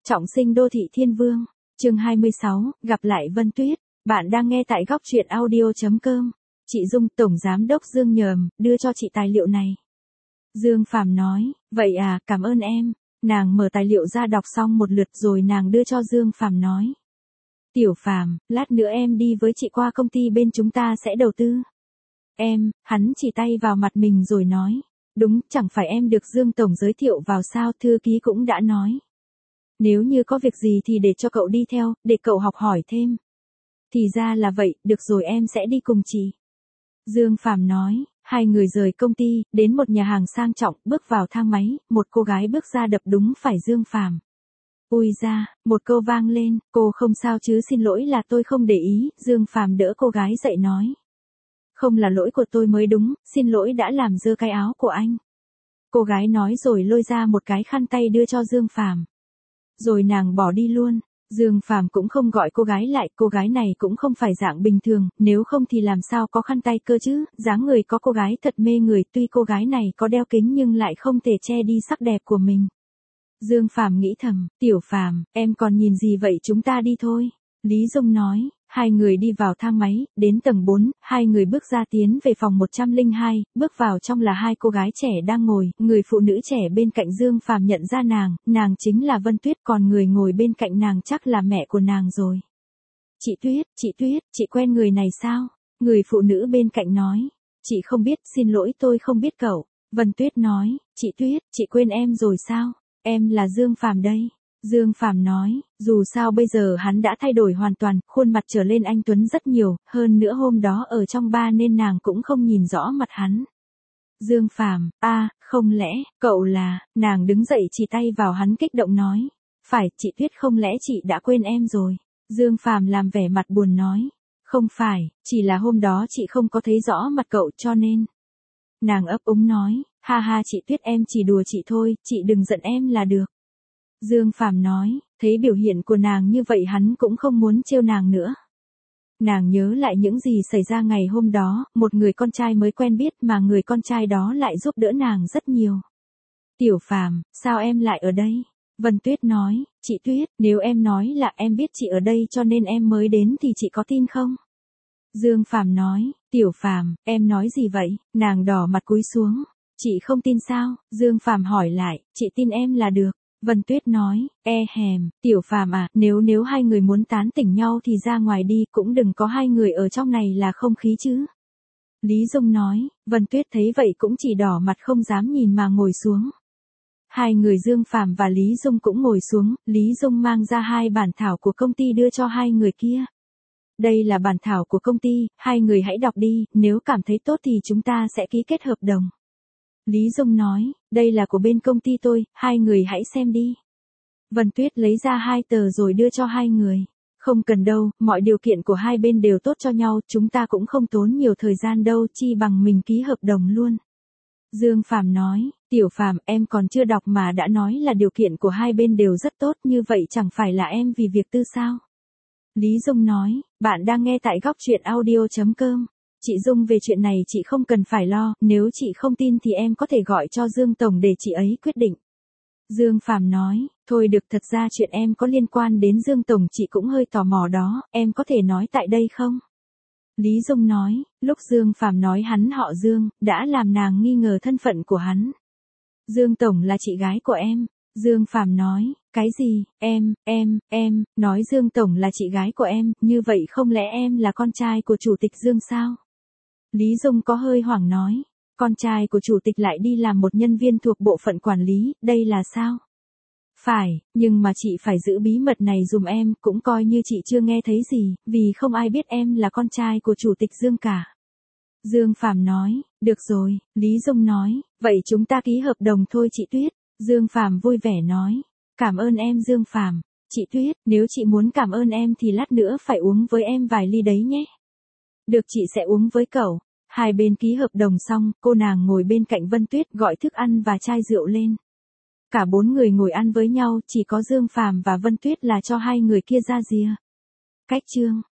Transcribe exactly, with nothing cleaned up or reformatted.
Trọng sinh đô thị thiên vương, chương hai mươi sáu, gặp lại Vân Tuyết. Bạn đang nghe tại góc truyện audio chấm com. Chị Dung, Tổng Giám đốc Dương nhờm, đưa cho chị tài liệu này. Dương Phàm nói, vậy à, cảm ơn em. Nàng mở tài liệu ra đọc xong một lượt rồi nàng đưa cho Dương Phàm nói. Tiểu Phàm, lát nữa em đi với chị qua công ty bên chúng ta sẽ đầu tư. Em, hắn chỉ tay vào mặt mình rồi nói. Đúng, chẳng phải em được Dương Tổng giới thiệu vào sao, thư ký cũng đã nói. Nếu như có việc gì thì để cho cậu đi theo, để cậu học hỏi thêm. Thì ra là vậy, được rồi em sẽ đi cùng chị. Dương Phàm nói, hai người rời công ty, đến một nhà hàng sang trọng, bước vào thang máy, một cô gái bước ra đập đúng phải Dương Phàm. Ui ra, một câu vang lên, cô không sao chứ, xin lỗi là tôi không để ý, Dương Phàm đỡ cô gái dậy nói. Không là lỗi của tôi mới đúng, xin lỗi đã làm dơ cái áo của anh. Cô gái nói rồi lôi ra một cái khăn tay đưa cho Dương Phàm. Rồi nàng bỏ đi luôn. Dương Phàm cũng không gọi cô gái lại, cô gái này cũng không phải dạng bình thường, nếu không thì làm sao có khăn tay cơ chứ, dáng người có cô gái thật mê người, tuy cô gái này có đeo kính nhưng lại không thể che đi sắc đẹp của mình. Dương Phàm nghĩ thầm, Tiểu Phàm, em còn nhìn gì vậy, chúng ta đi thôi. Lý Dung nói, hai người đi vào thang máy, đến tầng bốn, hai người bước ra tiến về phòng một trăm lẻ hai, bước vào trong là hai cô gái trẻ đang ngồi, người phụ nữ trẻ bên cạnh Dương Phàm nhận ra nàng, nàng chính là Vân Tuyết, còn người ngồi bên cạnh nàng chắc là mẹ của nàng rồi. Chị Tuyết, chị Tuyết, chị quen người này sao? Người phụ nữ bên cạnh nói, chị không biết, xin lỗi tôi không biết cậu. Vân Tuyết nói, chị Tuyết, chị quên em rồi sao? Em là Dương Phàm đây. Dương Phàm nói, dù sao bây giờ hắn đã thay đổi hoàn toàn, khuôn mặt trở lên anh tuấn rất nhiều, hơn nữa hôm đó ở trong bar nên nàng cũng không nhìn rõ mặt hắn. Dương Phàm, a, à, không lẽ, cậu là, nàng đứng dậy chỉ tay vào hắn kích động nói. Phải, chị Tuyết, không lẽ chị đã quên em rồi? Dương Phàm làm vẻ mặt buồn nói. Không phải, chỉ là hôm đó chị không có thấy rõ mặt cậu cho nên. Nàng ấp úng nói, ha ha chị Tuyết, em chỉ đùa chị thôi, chị đừng giận em là được. Dương Phàm nói, thấy biểu hiện của nàng như vậy hắn cũng không muốn trêu nàng nữa. Nàng nhớ lại những gì xảy ra ngày hôm đó, một người con trai mới quen biết mà người con trai đó lại giúp đỡ nàng rất nhiều. Tiểu Phàm, sao em lại ở đây? Vân Tuyết nói, chị Tuyết, nếu em nói là em biết chị ở đây cho nên em mới đến thì chị có tin không? Dương Phàm nói, Tiểu Phàm, em nói gì vậy? Nàng đỏ mặt cúi xuống. Chị không tin sao? Dương Phàm hỏi lại, chị tin em là được. Vân Tuyết nói, e hèm, Tiểu Phàm à, nếu nếu hai người muốn tán tỉnh nhau thì ra ngoài đi, cũng đừng có hai người ở trong này là không khí chứ. Lý Dung nói, Vân Tuyết thấy vậy cũng chỉ đỏ mặt không dám nhìn mà ngồi xuống. Hai người Dương Phàm và Lý Dung cũng ngồi xuống, Lý Dung mang ra hai bản thảo của công ty đưa cho hai người kia. Đây là bản thảo của công ty, hai người hãy đọc đi, nếu cảm thấy tốt thì chúng ta sẽ ký kết hợp đồng. Lý Dung nói, đây là của bên công ty tôi, hai người hãy xem đi. Vân Tuyết lấy ra hai tờ rồi đưa cho hai người. Không cần đâu, mọi điều kiện của hai bên đều tốt cho nhau, chúng ta cũng không tốn nhiều thời gian đâu, chi bằng mình ký hợp đồng luôn. Dương Phàm nói, Tiểu Phàm, em còn chưa đọc mà đã nói là điều kiện của hai bên đều rất tốt, như vậy chẳng phải là em vì việc tư sao? Lý Dung nói, bạn đang nghe tại góc truyện audio chấm com. Chị Dung, về chuyện này chị không cần phải lo, nếu chị không tin thì em có thể gọi cho Dương Tổng để chị ấy quyết định. Dương Phàm nói, thôi được, thật ra chuyện em có liên quan đến Dương Tổng chị cũng hơi tò mò đó, em có thể nói tại đây không? Lý Dung nói, lúc Dương Phàm nói hắn họ Dương, đã làm nàng nghi ngờ thân phận của hắn. Dương Tổng là chị gái của em. Dương Phàm nói, cái gì, em, em, em, nói Dương Tổng là chị gái của em, như vậy không lẽ em là con trai của Chủ tịch Dương sao? Lý Dung có hơi hoảng nói, con trai của Chủ tịch lại đi làm một nhân viên thuộc bộ phận quản lý, đây là sao? Phải, nhưng mà chị phải giữ bí mật này dùm em, cũng coi như chị chưa nghe thấy gì, vì không ai biết em là con trai của Chủ tịch Dương cả. Dương Phàm nói, được rồi, Lý Dung nói, vậy chúng ta ký hợp đồng thôi chị Tuyết. Dương Phàm vui vẻ nói, cảm ơn em Dương Phàm. Chị Tuyết, nếu chị muốn cảm ơn em thì lát nữa phải uống với em vài ly đấy nhé. Được, chị sẽ uống với cậu. Hai bên ký hợp đồng xong, cô nàng ngồi bên cạnh Vân Tuyết gọi thức ăn và chai rượu lên. Cả bốn người ngồi ăn với nhau, chỉ có Dương Phàm và Vân Tuyết là cho hai người kia ra rìa. Cách chương